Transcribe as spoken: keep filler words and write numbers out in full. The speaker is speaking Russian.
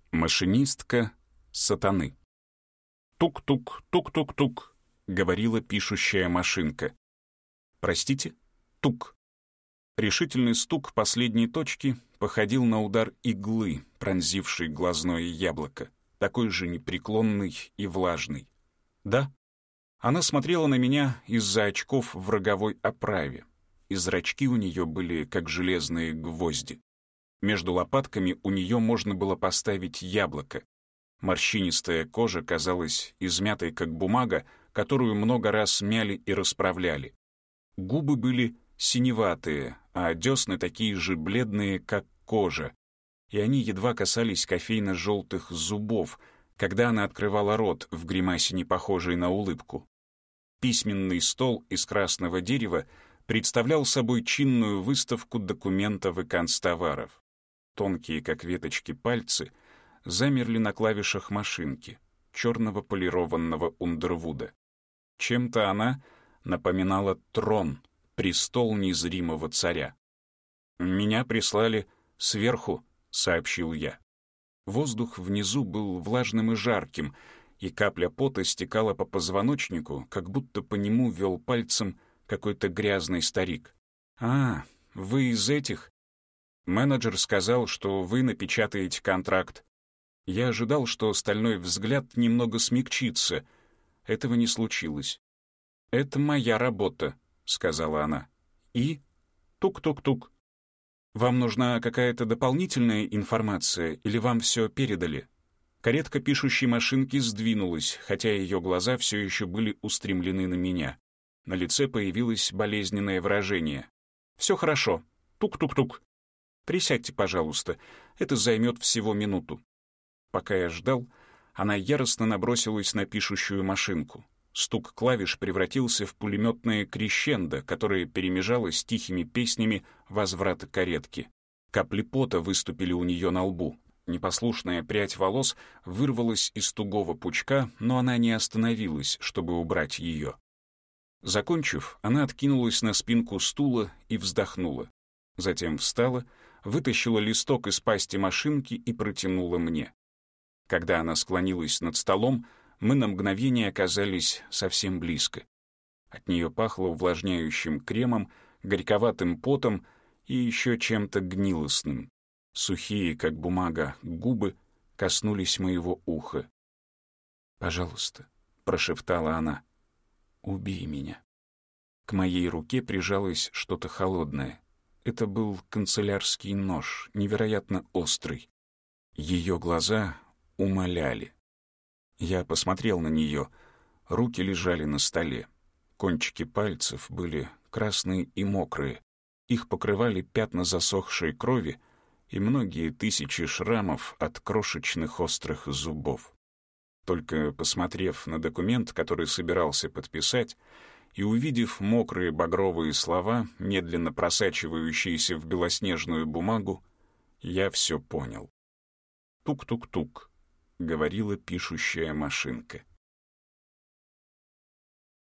Машинистка сатаны. «Тук-тук, тук-тук-тук», — говорила пишущая машинка. «Простите? Тук». Решительный стук последней точки походил на удар иглы, пронзившей глазное яблоко, такой же непреклонный и влажный. «Да». Она смотрела на меня из-за очков в роговой оправе, и зрачки у нее были как железные гвозди. Между лопатками у нее можно было поставить яблоко. Морщинистая кожа казалась измятой, как бумага, которую много раз мяли и расправляли. Губы были синеватые, а десны такие же бледные, как кожа, и они едва касались кофейно-желтых зубов, когда она открывала рот в гримасе, не похожей на улыбку. Письменный стол из красного дерева представлял собой чинную выставку документов и канцтоваров. Тонкие, как веточки, пальцы замерли на клавишах машинки, черного полированного Ундервуда. Чем-то она напоминала трон, престол незримого царя. «Меня прислали сверху», — сообщил я. Воздух внизу был влажным и жарким, и капля пота стекала по позвоночнику, как будто по нему вел пальцем какой-то грязный старик. «А, вы из этих?» Менеджер сказал, что вы напечатаете контракт. Я ожидал, что стальной взгляд немного смягчится. Этого не случилось. «Это моя работа», — сказала она. «И?» «Тук-тук-тук». «Вам нужна какая-то дополнительная информация, или вам все передали?» Каретка пишущей машинки сдвинулась, хотя ее глаза все еще были устремлены на меня. На лице появилось болезненное выражение. «Все хорошо. Тук-тук-тук. Присядьте, пожалуйста. Это займет всего минуту». Пока я ждал, она яростно набросилась на пишущую машинку. Стук клавиш превратился в пулеметное крещендо, которое перемежалось с тихими песнями возврата каретки. Капли пота выступили у нее на лбу. Непослушная прядь волос вырвалась из тугого пучка, но она не остановилась, чтобы убрать ее. Закончив, она откинулась на спинку стула и вздохнула. Затем встала, вытащила листок из пасти машинки и протянула мне. Когда она склонилась над столом, мы на мгновение оказались совсем близко. От нее пахло увлажняющим кремом, горьковатым потом и еще чем-то гнилостным. Сухие, как бумага, губы коснулись моего уха. «Пожалуйста», — прошептала она, — «убей меня». К моей руке прижалось что-то холодное. Это был канцелярский нож, невероятно острый. Ее глаза умоляли. Я посмотрел на нее. Руки лежали на столе. Кончики пальцев были красные и мокрые. Их покрывали пятна засохшей крови и многие тысячи шрамов от крошечных острых зубов. Только посмотрев на документ, который собирался подписать, и увидев мокрые багровые слова, медленно просачивающиеся в белоснежную бумагу, я все понял. «Тук-тук-тук», — говорила пишущая машинка.